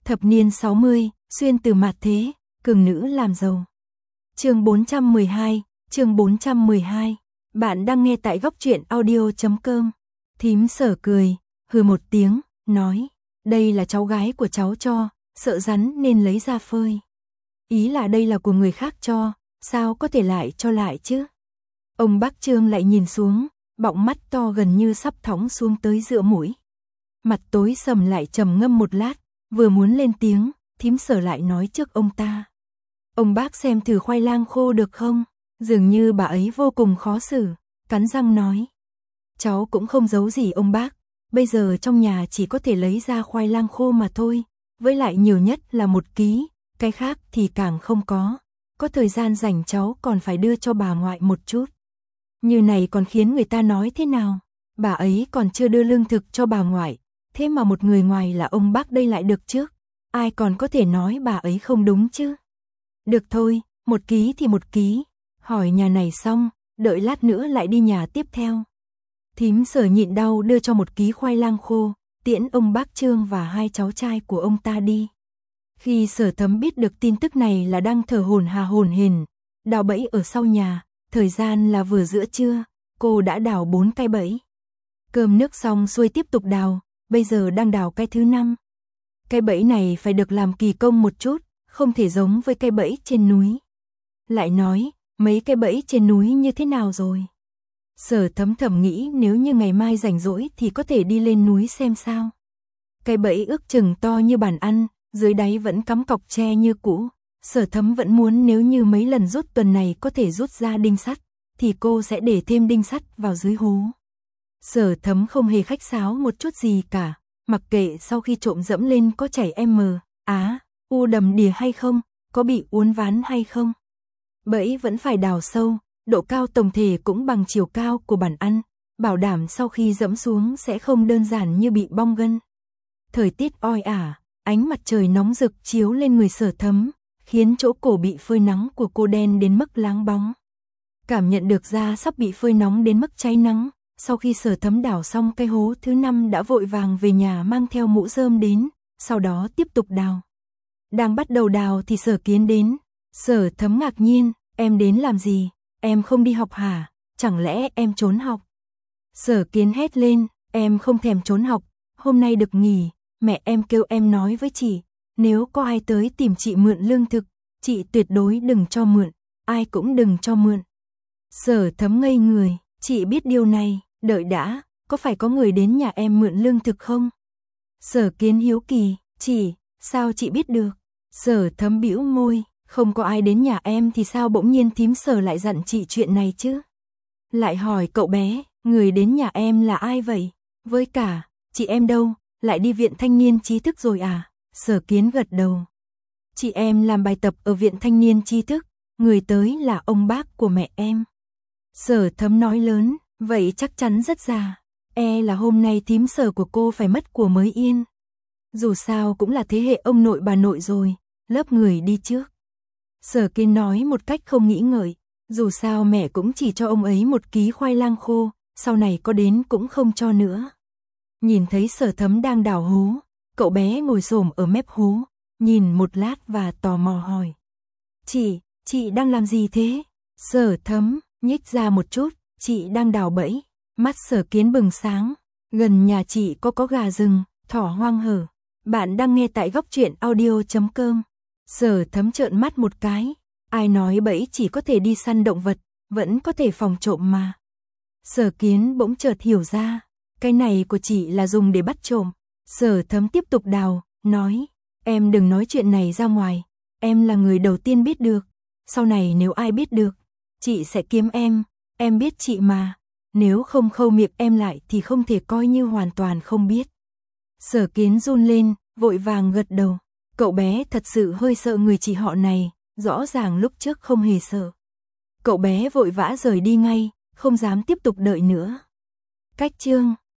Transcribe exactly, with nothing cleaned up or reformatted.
Thập niên sáu mươi, xuyên từ mạt thế, cường nữ làm giàu. Chương bốn trăm mười hai, chương bốn trăm mười hai. Bạn đang nghe tại góc truyện audio chấm com. Thím Sở cười, hừ một tiếng, nói, đây là cháu gái của cháu cho, sợ rắn nên lấy ra phơi. Ý là đây là của người khác cho, sao có thể lại cho lại chứ? Ông bác Trương lại nhìn xuống, bọng mắt to gần như sắp thõng xuống tới giữa mũi. Mặt tối sầm lại trầm ngâm một lát, vừa muốn lên tiếng, thím Sở lại nói trước ông ta. Ông bác xem thử khoai lang khô được không? Dường như bà ấy vô cùng khó xử, cắn răng nói. Cháu cũng không giấu gì ông bác, bây giờ trong nhà chỉ có thể lấy ra khoai lang khô mà thôi, với lại nhiều nhất là một ký, cái khác thì càng không có. Có thời gian rảnh cháu còn phải đưa cho bà ngoại một chút. Như này còn khiến người ta nói thế nào? Bà ấy còn chưa đưa lương thực cho bà ngoại, thế mà một người ngoài là ông bác đây lại được trước. Ai còn có thể nói bà ấy không đúng chứ? Được thôi, một ký thì một ký. Hỏi nhà này xong, đợi lát nữa lại đi nhà tiếp theo. Thím Sở nhịn đau đưa cho một ký khoai lang khô, tiễn ông bác Trương và hai cháu trai của ông ta đi. Khi Sở Thấm biết được tin tức này là đang thở hổn hà hổn hển, đào bẫy ở sau nhà, thời gian là vừa giữa trưa, cô đã đào bốn cái bẫy. Cơm nước xong xuôi tiếp tục đào, bây giờ đang đào cái thứ năm. Cái bẫy này phải được làm kỳ công một chút, không thể giống với cái bẫy trên núi. Lại nói, mấy cái bẫy trên núi như thế nào rồi? Sở Thấm thầm nghĩ nếu như ngày mai rảnh rỗi thì có thể đi lên núi xem sao. Cái bẫy ước chừng to như bàn ăn, dưới đáy vẫn cắm cọc tre như cũ. Sở Thấm vẫn muốn nếu như mấy lần rút tuần này có thể rút ra đinh sắt, thì cô sẽ để thêm đinh sắt vào dưới hố. Sở Thấm không hề khách sáo một chút gì cả, mặc kệ sau khi trộm dẫm lên có chảy M, Á, U đầm đìa hay không, có bị uốn ván hay không. Bẫy vẫn phải đào sâu, độ cao tổng thể cũng bằng chiều cao của bàn ăn, bảo đảm sau khi dẫm xuống sẽ không đơn giản như bị bong gân. Thời tiết oi ả, ánh mặt trời nóng rực chiếu lên người Sở Thấm, khiến chỗ cổ bị phơi nắng của cô đen đến mức láng bóng. Cảm nhận được da sắp bị phơi nóng đến mức cháy nắng, sau khi Sở Thấm đào xong cái hố thứ năm đã vội vàng về nhà mang theo mũ rơm đến, sau đó tiếp tục đào. Đang bắt đầu đào thì Sở Kiến đến. Sở Thấm ngạc nhiên, em đến làm gì? Em không đi học hả? Chẳng lẽ em trốn học? Sở Kiến hét lên, em không thèm trốn học, hôm nay được nghỉ, mẹ em kêu em nói với chị, nếu có ai tới tìm chị mượn lương thực, chị tuyệt đối đừng cho mượn, ai cũng đừng cho mượn. Sở Thấm ngây người, chị biết điều này, đợi đã, có phải có người đến nhà em mượn lương thực không? Sở Kiến hiếu kỳ, chị, sao chị biết được? Sở Thấm bĩu môi, không có ai đến nhà em thì sao bỗng nhiên thím Sở lại dặn chị chuyện này chứ? Lại hỏi cậu bé, người đến nhà em là ai vậy? Với cả, chị em đâu, lại đi viện thanh niên trí thức rồi à? Sở Kiến gật đầu. Chị em làm bài tập ở viện thanh niên trí thức, người tới là ông bác của mẹ em. Sở Thấm nói lớn, vậy chắc chắn rất già, e là hôm nay thím Sở của cô phải mất của mới yên. Dù sao cũng là thế hệ ông nội bà nội rồi, lớp người đi trước. Sở Kiến nói một cách không nghĩ ngợi, dù sao mẹ cũng chỉ cho ông ấy một ký khoai lang khô, sau này có đến cũng không cho nữa. Nhìn thấy Sở Thấm đang đào hố, cậu bé ngồi xổm ở mép hố, nhìn một lát và tò mò hỏi. Chị, chị đang làm gì thế? Sở Thấm nhích ra một chút, chị đang đào bẫy. Mắt Sở Kiến bừng sáng, gần nhà chị có có gà rừng, thỏ hoang hở. Bạn đang nghe tại góc truyện audio chấm com. Sở Thấm trợn mắt một cái, ai nói bẫy chỉ có thể đi săn động vật, vẫn có thể phòng trộm mà. Sở Kiến bỗng chợt hiểu ra, cái này của chị là dùng để bắt trộm. Sở Thấm tiếp tục đào, nói, em đừng nói chuyện này ra ngoài, em là người đầu tiên biết được, sau này nếu ai biết được, chị sẽ kiếm em, em biết chị mà, nếu không khâu miệng em lại thì không thể coi như hoàn toàn không biết. Sở Kiến run lên, vội vàng gật đầu, cậu bé thật sự hơi sợ người chị họ này, rõ ràng lúc trước không hề sợ. Cậu bé vội vã rời đi ngay, không dám tiếp tục đợi nữa. Cách chương